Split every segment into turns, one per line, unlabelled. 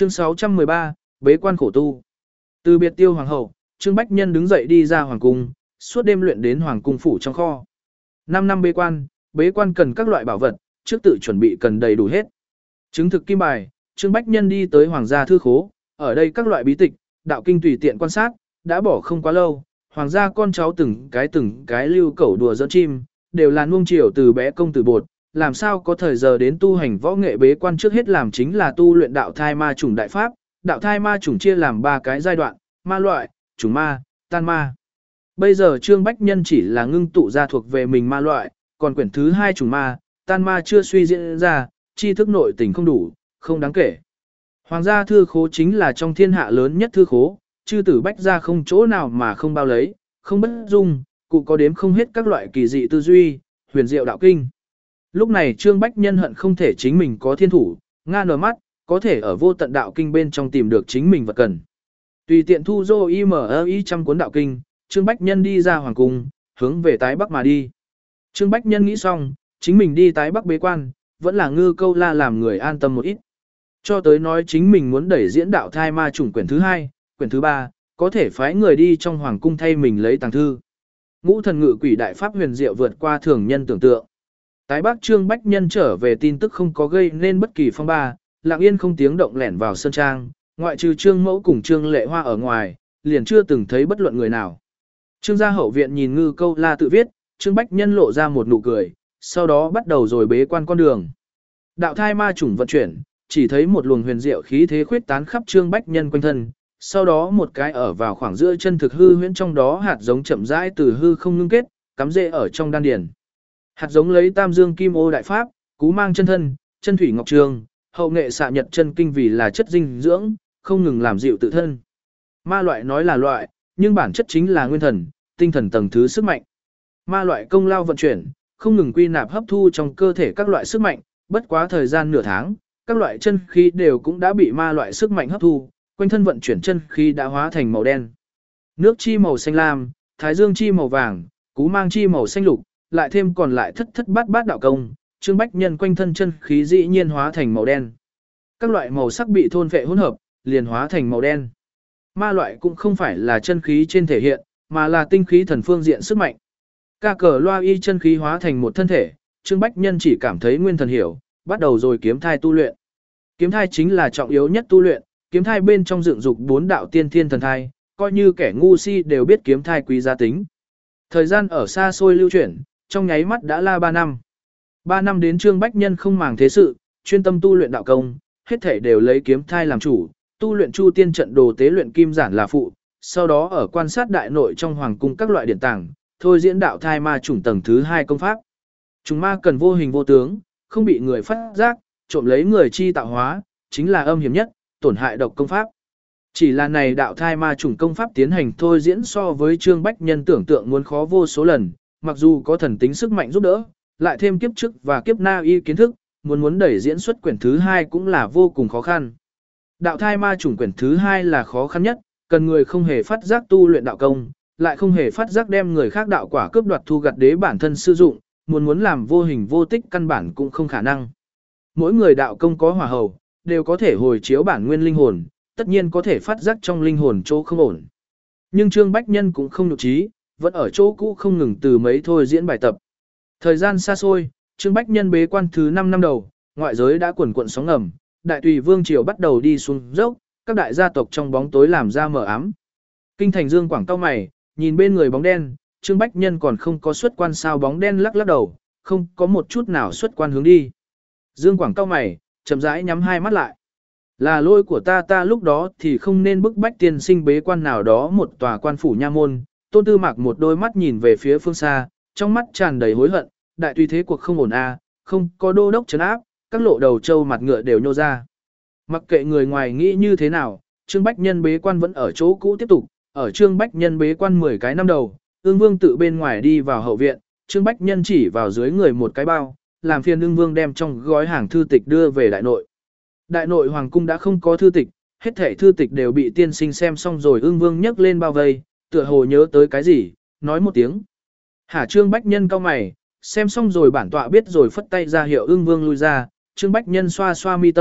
Chương 613, bế quan khổ tu. Từ biệt tiêu hoàng hậu, Trương Bách Nhân đứng dậy đi ra hoàng cung, suốt đêm luyện đến hoàng cung phủ trong kho. 5 năm bế quan cần các loại bảo vật, trước tự chuẩn bị cần đầy đủ hết. Chứng thực kim bài, Trương Bách Nhân đi tới hoàng gia thư khố, ở đây các loại bí tịch, đạo kinh tùy tiện quan sát, đã bỏ không quá lâu, hoàng gia con cháu từng cái lưu cẩu đùa giỡn chim, đều là nuông chiều từ bé công tử bột, làm sao có thời giờ đến tu hành võ nghệ. Bế quan trước hết làm chính là tu luyện đạo thai ma chủng đại pháp. Đạo thai ma chủng chia làm 3 cái giai đoạn: ma loại, chủng ma, tan ma. Bây giờ Trương Bách Nhân chỉ là ngưng tụ ra thuộc về mình ma loại, còn quyển thứ 2 chủng ma, tan ma chưa suy diễn ra, tri thức nội tình không đủ, không đáng kể. Hoàng gia thư khố chính là trong thiên hạ lớn nhất thư khố, chư tử bách gia không chỗ nào mà không bao lấy, không bất dung, cụ có đếm không hết các loại kỳ dị tư duy, huyền diệu đạo kinh. Lúc này Trương Bách Nhân hận không thể chính mình có thiên thủ, nga nở mắt, có thể ở vô tận đạo kinh bên trong tìm được chính mình vật cần. Tùy tiện thu dô IMI trăm cuốn đạo kinh, Trương Bách Nhân đi ra hoàng cung, hướng về tái bắc mà đi. Trương Bách Nhân nghĩ xong, chính mình đi tái bắc bế quan, vẫn là Ngư Câu La làm người an tâm một ít. Cho tới nói chính mình muốn đẩy diễn đạo thai ma chủng quyển thứ 2, quyển thứ 3, có thể phái người đi trong hoàng cung thay mình lấy tàng thư. Ngũ thần ngự quỷ đại pháp huyền diệu vượt qua thường nhân tưởng tượng. Tái bắc Trương Bách Nhân trở về tin tức không có gây nên bất kỳ phong ba, lặng yên không tiếng động lẻn vào sơn trang, ngoại trừ Trương Mẫu cùng Trương Lệ Hoa ở ngoài, liền chưa từng thấy bất luận người nào. Trương gia hậu viện nhìn Ngư Câu La tự viết, Trương Bách Nhân lộ ra một nụ cười, sau đó bắt đầu rồi bế quan con đường. Đạo thai ma chủng vận chuyển, chỉ thấy một luồng huyền diệu khí thế khuyết tán khắp Trương Bách Nhân quanh thân, sau đó một cái ở vào khoảng giữa chân thực hư huyễn, trong đó hạt giống chậm rãi từ hư không ngưng kết, cắm rễ ở trong đan điền. Hạt giống lấy Tam Dương Kim Ô đại pháp, Cú Mang chân thân, Chân Thủy Ngọc Trường, hậu nghệ xạ nhật chân kinh vì là chất dinh dưỡng, không ngừng làm dịu tự thân. Ma loại nói là loại, nhưng bản chất chính là nguyên thần, tinh thần tầng thứ sức mạnh. Ma loại công lao vận chuyển, không ngừng quy nạp hấp thu trong cơ thể các loại sức mạnh, bất quá thời gian nửa tháng, các loại chân khí đều cũng đã bị ma loại sức mạnh hấp thu, quanh thân vận chuyển chân khí đã hóa thành màu đen. Nước chi màu xanh lam, Thái Dương chi màu vàng, Cú Mang chi màu xanh lục, lại thêm còn lại thất bát đạo công, Trương Bách Nhân quanh thân chân khí dĩ nhiên hóa thành màu đen. Các loại màu sắc bị thôn phệ hỗn hợp, liền hóa thành màu đen. Ma loại cũng không phải là chân khí trên thể hiện, mà là tinh khí thần phương diện sức mạnh. Ca cờ loa y chân khí hóa thành một thân thể, Trương Bách Nhân chỉ cảm thấy nguyên thần hiểu, bắt đầu rồi kiếm thai tu luyện. Kiếm thai chính là trọng yếu nhất tu luyện, kiếm thai bên trong dựng dục 4 đạo tiên thiên thần thai, coi như kẻ ngu si đều biết kiếm thai quý giá tính. Thời gian ở xa xôi lưu chuyển, trong nháy mắt đã là 3 năm. 3 năm đến Trương Bách Nhân không màng thế sự, chuyên tâm tu luyện đạo công, hết thể đều lấy kiếm thai làm chủ, tu luyện Chu Tiên trận đồ tế luyện kim giản là phụ, sau đó ở quan sát đại nội trong hoàng cung các loại điển tàng, thôi diễn đạo thai ma chủng tầng thứ 2 công pháp. Chúng ma cần vô hình vô tướng, không bị người phát giác, trộm lấy người chi tạo hóa, chính là âm hiểm nhất, tổn hại độc công pháp. Chỉ là này đạo thai ma chủng công pháp tiến hành thôi diễn so với Trương Bách Nhân tưởng tượng muốn khó vô số lần, mặc dù có thần tính sức mạnh giúp đỡ, lại thêm kiếp trước và kiếp na y kiến thức, muốn đẩy diễn xuất quyển thứ 2 cũng là vô cùng khó khăn. Đạo thai ma chủng quyển thứ 2 là khó khăn nhất, cần người không hề phát giác tu luyện đạo công, lại không hề phát giác đem người khác đạo quả cướp đoạt thu gặt đế bản thân sử dụng, muốn làm vô hình vô tích căn bản cũng không khả năng. Mỗi người đạo công có hỏa hầu, đều có thể hồi chiếu bản nguyên linh hồn, tất nhiên có thể phát giác trong linh hồn chỗ không ổn. Nhưng Trương Bách Nhân cũng không nhục trí, vẫn ở chỗ cũ không ngừng từ mấy thôi diễn bài tập. Thời gian xa xôi, Trương Bách Nhân bế quan thứ 5 năm đầu, ngoại giới đã quần quận sóng ngầm, đại tùy vương triều bắt đầu đi xuống dốc, các đại gia tộc trong bóng tối làm ra mờ ám. Kinh thành Dương Quảng cao mày, nhìn bên người bóng đen, Trương Bách Nhân còn không có xuất quan sao? Bóng đen lắc lắc đầu, không có một chút nào xuất quan hướng đi. Dương Quảng cao mày, chậm rãi nhắm hai mắt lại. Là lỗi của ta lúc đó thì không nên bức bách tiên sinh bế quan nào đó một tòa quan phủ nha môn. Tôn Tư Mạc một đôi mắt nhìn về phía phương xa, trong mắt tràn đầy hối hận, đại tùy thế cuộc không ổn không có đô đốc trấn áp, các lộ đầu trâu mặt ngựa đều nhô ra. Mặc kệ người ngoài nghĩ như thế nào, Trương Bách Nhân bế quan vẫn ở chỗ cũ tiếp tục, ở Trương Bách Nhân bế quan 10 cái năm đầu, Ưng Vương tự bên ngoài đi vào hậu viện, Trương Bách Nhân chỉ vào dưới người một cái bao, làm phiền Ưng Vương đem trong gói hàng thư tịch đưa về đại nội. Đại nội hoàng cung đã không có thư tịch, hết thảy thư tịch đều bị tiên sinh xem xong rồi. Ưng Vương nhấc lên bao vây, tựa hồ nhớ tới cái gì, nói một tiếng. Hả? Trương Bách Nhân cau mày, xem xong rồi bản tọa biết rồi phất tay ra hiệu Ưng Vương lui ra. Trương Bách Nhân xoa xoa mi tâm,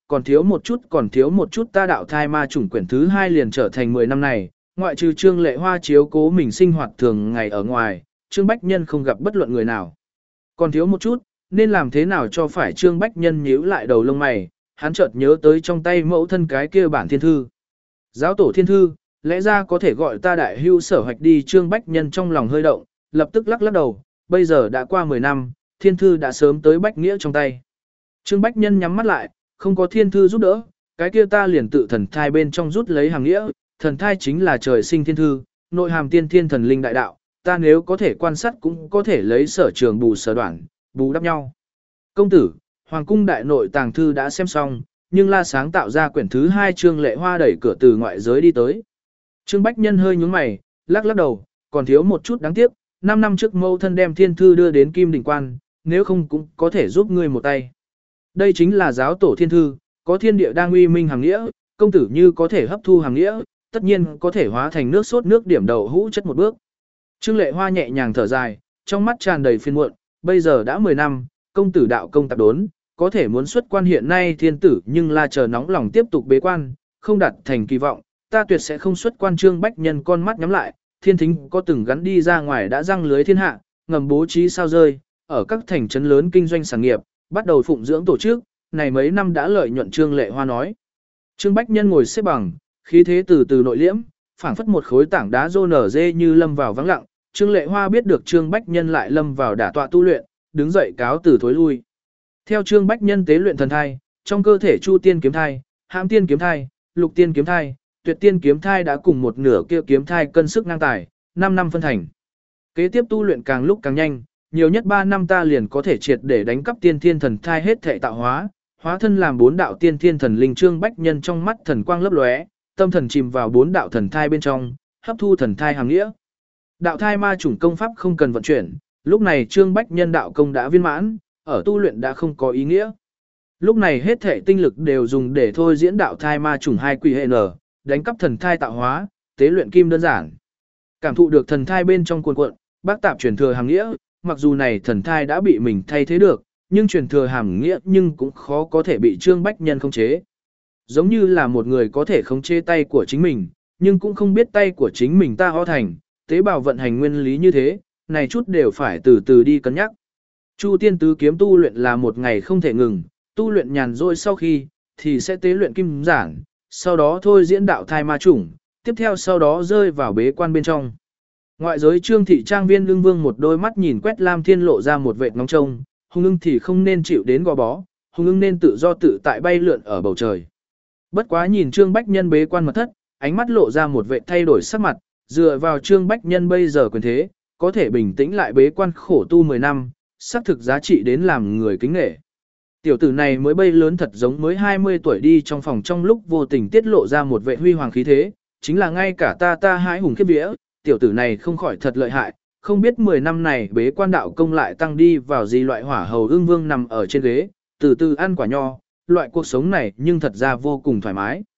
còn thiếu một chút ta đạo thai ma chủng quyển thứ 2 liền trở thành 10 năm này, ngoại trừ Trương Lệ Hoa chiếu cố mình sinh hoạt thường ngày ở ngoài, Trương Bách Nhân không gặp bất luận người nào. Còn thiếu một chút, nên làm thế nào cho phải Trương Bách Nhân nhíu lại đầu lông mày, hắn chợt nhớ tới trong tay mẫu thân cái kia bản thiên thư. Giáo tổ thiên thư, lẽ ra có thể gọi ta đại hưu sở hoạch đi. Trương Bách Nhân trong lòng hơi động, lập tức lắc lắc đầu, bây giờ đã qua 10 năm, thiên thư đã sớm tới Bách Nghĩa trong tay. Trương Bách Nhân nhắm mắt lại, không có thiên thư giúp đỡ, cái kia ta liền tự thần thai bên trong rút lấy hàng nghĩa, thần thai chính là trời sinh thiên thư, nội hàm tiên thiên thần linh đại đạo, ta nếu có thể quan sát cũng có thể lấy sở trường bù sở đoạn, bù đắp nhau. Công tử, Hoàng cung đại nội tàng thư đã xem xong, nhưng la sáng tạo ra quyển thứ 2 Trương Lệ Hoa đẩy cửa từ ngoại giới đi tới. Trương Bách Nhân hơi nhướng mày, lắc lắc đầu, còn thiếu một chút đáng tiếc, 5 năm trước mâu thân đem thiên thư đưa đến Kim Đỉnh Quan, nếu không cũng có thể giúp ngươi một tay. Đây chính là giáo tổ thiên thư, có thiên địa đang uy minh hàng nghĩa, công tử như có thể hấp thu hàng nghĩa, tất nhiên có thể hóa thành nước sốt nước điểm đậu hũ chất một bước. Trương Lệ Hoa nhẹ nhàng thở dài, trong mắt tràn đầy phiền muộn, bây giờ đã 10 năm, công tử đạo công tạp đốn, có thể muốn xuất quan hiện nay thiên tử nhưng là chờ nóng lòng tiếp tục bế quan, không đạt thành kỳ vọng, ta tuyệt sẽ không xuất quan. Trương Bách Nhân con mắt nhắm lại, thiên thính có từng gắn đi ra ngoài đã răng lưới thiên hạ, ngầm bố trí sao rơi, ở các thành trấn lớn kinh doanh sản nghiệp, bắt đầu phụng dưỡng tổ chức, này mấy năm đã lợi nhuận. Trương Lệ Hoa nói. Trương Bách Nhân ngồi xếp bằng, khí thế từ từ nội liễm, phảng phất một khối tảng đá rô nở dê như lâm vào vắng lặng. Trương Lệ Hoa biết được Trương Bách Nhân lại lâm vào đả tọa tu luyện, đứng dậy cáo từ thối lui. Theo Trương Bách Nhân tế luyện thần thai, trong cơ thể Chu Tiên kiếm thai, Hãm Tiên kiếm thai, Lục Tiên kiếm thai, Tuyệt Tiên kiếm thai đã cùng một nửa kia kiếm thai cân sức ngang tài, 5 năm phân thành. Kế tiếp tu luyện càng lúc càng nhanh, nhiều nhất 3 năm ta liền có thể triệt để đánh cắp tiên thiên thần thai hết thể tạo hóa, hóa thân làm 4 đạo tiên thiên thần linh. Trương Bách Nhân trong mắt thần quang lấp lóe, tâm thần chìm vào 4 đạo thần thai bên trong, hấp thu thần thai hàng nghĩa. Đạo thai ma chủng công pháp không cần vận chuyển, lúc này Trương Bách Nhân đạo công đã viên mãn, ở tu luyện đã không có ý nghĩa. Lúc này hết thể tinh lực đều dùng để thôi diễn đạo thai ma chủng 2 quỷ hệ n, đánh cắp thần thai tạo hóa, tế luyện kim đơn giản. Cảm thụ được thần thai bên trong cuồn cuộn, bác tạp truyền thừa hàng nghĩa, mặc dù này thần thai đã bị mình thay thế được, nhưng truyền thừa hàng nghĩa nhưng cũng khó có thể bị Trương Bách Nhân khống chế. Giống như là một người có thể khống chế tay của chính mình, nhưng cũng không biết tay của chính mình ta ho thành, tế bào vận hành nguyên lý như thế, này chút đều phải từ từ đi cân nhắc. Chu Tiên tứ kiếm tu luyện là một ngày không thể ngừng, tu luyện nhàn rỗi sau khi, thì sẽ tế luyện kim giản, sau đó thôi diễn đạo thai ma chủng, tiếp theo sau đó rơi vào bế quan bên trong. Ngoại giới Trương thị trang viên Lương Vương một đôi mắt nhìn quét Lam Thiên lộ ra một vệt ngóng trông, hung ưng thì không nên chịu đến gò bó, hung ưng nên tự do tự tại bay lượn ở bầu trời. Bất quá nhìn Trương Bách Nhân bế quan mật thất, ánh mắt lộ ra một vệt thay đổi sắc mặt, dựa vào Trương Bách Nhân bây giờ quyền thế, có thể bình tĩnh lại bế quan khổ tu 10 năm, xác thực giá trị đến làm người kính nể. Tiểu tử này mới bay lớn thật giống mới 20 tuổi đi trong phòng trong lúc vô tình tiết lộ ra một vệ huy hoàng khí thế, chính là ngay cả ta hãi hùng khiếp vía, tiểu tử này không khỏi thật lợi hại, không biết 10 năm này bế quan đạo công lại tăng đi vào gì. Loại hỏa hầu ương vương nằm ở trên ghế, từ từ ăn quả nho, loại cuộc sống này nhưng thật ra vô cùng thoải mái.